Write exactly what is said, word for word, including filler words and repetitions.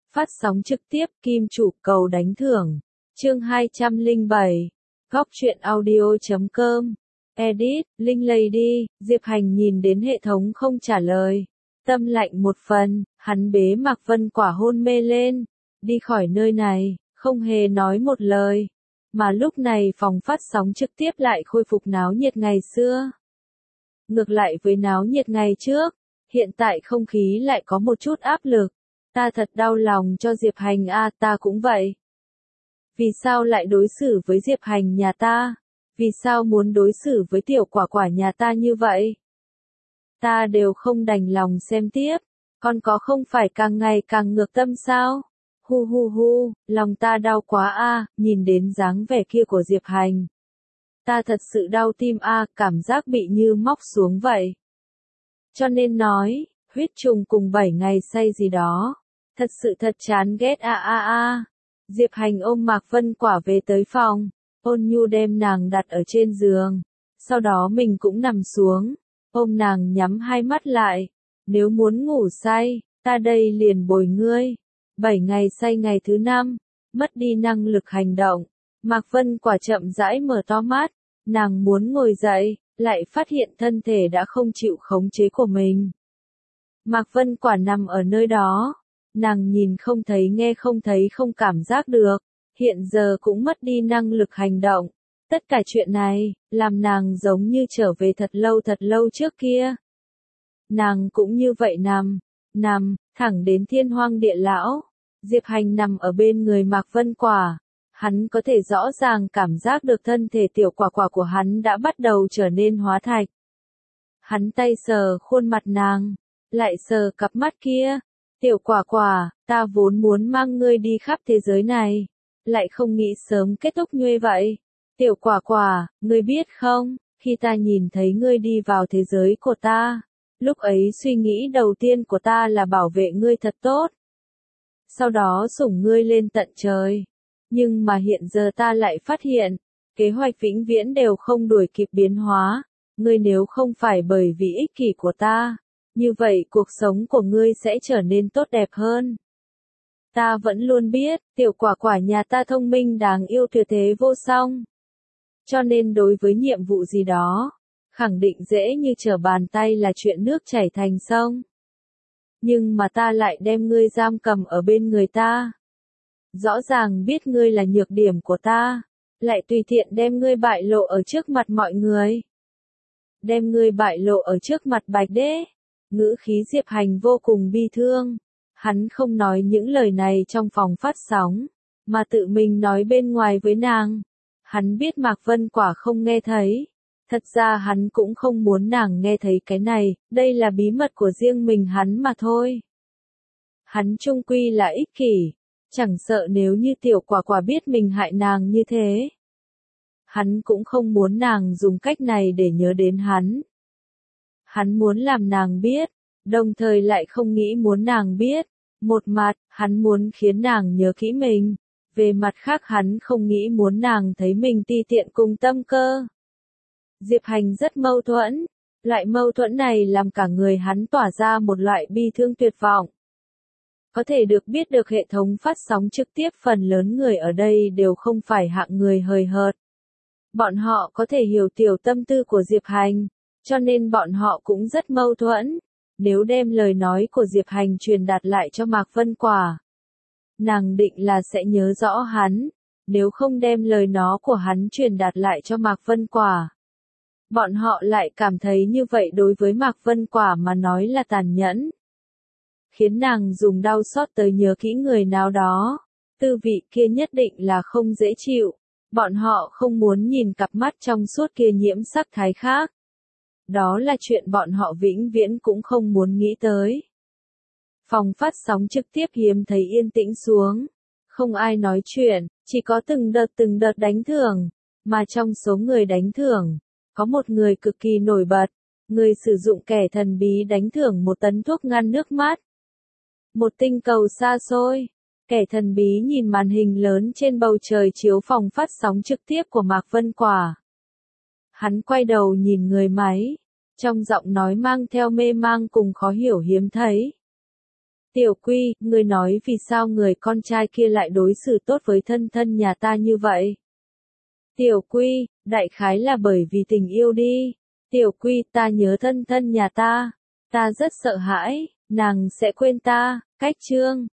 Phát sóng trực tiếp Kim Chủ cầu đánh thưởng. Chương hai trăm lẻ bảy. Góc truyện audio chấm com. Edit, Linh Lady, Diệp Hành nhìn đến hệ thống không trả lời. Tâm lạnh một phần, hắn bế Mạc Vân Quả hôn mê lên. Đi khỏi nơi này, không hề nói một lời. Mà lúc này phòng phát sóng trực tiếp lại khôi phục náo nhiệt ngày xưa. Ngược lại với náo nhiệt ngày trước, hiện tại không khí lại có một chút áp lực. Ta thật đau lòng cho Diệp Hành a, ta cũng vậy. Vì sao lại đối xử với Diệp Hành nhà ta? Vì sao muốn đối xử với tiểu quả quả nhà ta như vậy? Ta đều không đành lòng xem tiếp, con có không phải càng ngày càng ngược tâm sao? Hu hu hu, lòng ta đau quá a, nhìn đến dáng vẻ kia của Diệp Hành. Ta thật sự đau tim a, cảm giác bị như móc xuống vậy. Cho nên nói, huyết trùng cùng bảy ngày say gì đó. Thật sự thật chán ghét a a a. Diệp Hành ôm Mạc Vân Quả về tới phòng, ôn nhu đem nàng đặt ở trên giường. Sau đó mình cũng nằm xuống, ôm nàng nhắm hai mắt lại. Nếu muốn ngủ say, ta đây liền bồi ngươi. Bảy ngày say ngày thứ năm, mất đi năng lực hành động. Mạc Vân Quả chậm rãi mở to mắt, nàng muốn ngồi dậy, lại phát hiện thân thể đã không chịu khống chế của mình. Mạc Vân Quả nằm ở nơi đó. Nàng nhìn không thấy nghe không thấy không cảm giác được, hiện giờ cũng mất đi năng lực hành động. Tất cả chuyện này, làm nàng giống như trở về thật lâu thật lâu trước kia. Nàng cũng như vậy nằm, nằm, thẳng đến thiên hoang địa lão. Diệp Hành nằm ở bên người Mạc Vân Quả. Hắn có thể rõ ràng cảm giác được thân thể tiểu quả quả của hắn đã bắt đầu trở nên hóa thạch. Hắn tay sờ khuôn mặt nàng, lại sờ cặp mắt kia. Tiểu quả quả, ta vốn muốn mang ngươi đi khắp thế giới này, lại không nghĩ sớm kết thúc như vậy. Tiểu quả quả, ngươi biết không, khi ta nhìn thấy ngươi đi vào thế giới của ta, lúc ấy suy nghĩ đầu tiên của ta là bảo vệ ngươi thật tốt. Sau đó sủng ngươi lên tận trời. Nhưng mà hiện giờ ta lại phát hiện, kế hoạch vĩnh viễn đều không đuổi kịp biến hóa. Ngươi nếu không phải bởi vì ích kỷ của ta, như vậy cuộc sống của ngươi sẽ trở nên tốt đẹp hơn. Ta vẫn luôn biết, tiểu quả quả nhà ta thông minh đáng yêu tuyệt thế vô song. Cho nên đối với nhiệm vụ gì đó, khẳng định dễ như trở bàn tay là chuyện nước chảy thành sông. Nhưng mà ta lại đem ngươi giam cầm ở bên người ta. Rõ ràng biết ngươi là nhược điểm của ta, lại tùy tiện đem ngươi bại lộ ở trước mặt mọi người. Đem ngươi bại lộ ở trước mặt Bạch Đế. Ngữ khí Diệp Hành vô cùng bi thương. Hắn không nói những lời này trong phòng phát sóng, mà tự mình nói bên ngoài với nàng. Hắn biết Mạc Vân Quả không nghe thấy. Thật ra hắn cũng không muốn nàng nghe thấy cái này, đây là bí mật của riêng mình hắn mà thôi. Hắn chung quy là ích kỷ, chẳng sợ nếu như tiểu quả quả biết mình hại nàng như thế. Hắn cũng không muốn nàng dùng cách này để nhớ đến hắn. Hắn muốn làm nàng biết, đồng thời lại không nghĩ muốn nàng biết. Một mặt, hắn muốn khiến nàng nhớ kỹ mình. Về mặt khác hắn không nghĩ muốn nàng thấy mình ti tiện cùng tâm cơ. Diệp Hành rất mâu thuẫn. Loại mâu thuẫn này làm cả người hắn tỏa ra một loại bi thương tuyệt vọng. Có thể được biết được hệ thống phát sóng trực tiếp phần lớn người ở đây đều không phải hạng người hời hợt. Bọn họ có thể hiểu tiểu tâm tư của Diệp Hành. Cho nên bọn họ cũng rất mâu thuẫn. Nếu đem lời nói của Diệp Hành truyền đạt lại cho Mạc Vân Quả, nàng định là sẽ nhớ rõ hắn. Nếu không đem lời nó của hắn truyền đạt lại cho Mạc Vân Quả, bọn họ lại cảm thấy như vậy đối với Mạc Vân Quả mà nói là tàn nhẫn. Khiến nàng dùng đau xót tới nhớ kỹ người nào đó. Tư vị kia nhất định là không dễ chịu. Bọn họ không muốn nhìn cặp mắt trong suốt kia nhiễm sắc thái khác. Đó là chuyện bọn họ vĩnh viễn cũng không muốn nghĩ tới. Phòng phát sóng trực tiếp hiếm thấy yên tĩnh xuống. Không ai nói chuyện, chỉ có từng đợt từng đợt đánh thưởng. Mà trong số người đánh thưởng, có một người cực kỳ nổi bật. Người sử dụng kẻ thần bí đánh thưởng một tấn thuốc ngăn nước mắt. Một tinh cầu xa xôi. Kẻ thần bí nhìn màn hình lớn trên bầu trời chiếu phòng phát sóng trực tiếp của Mạc Vân Quả. Hắn quay đầu nhìn người máy, trong giọng nói mang theo mê mang cùng khó hiểu hiếm thấy. Tiểu Quy, ngươi nói vì sao người con trai kia lại đối xử tốt với thân thân nhà ta như vậy? Tiểu Quy, đại khái là bởi vì tình yêu đi. Tiểu Quy, ta nhớ thân thân nhà ta. Ta rất sợ hãi, nàng sẽ quên ta. Cách chương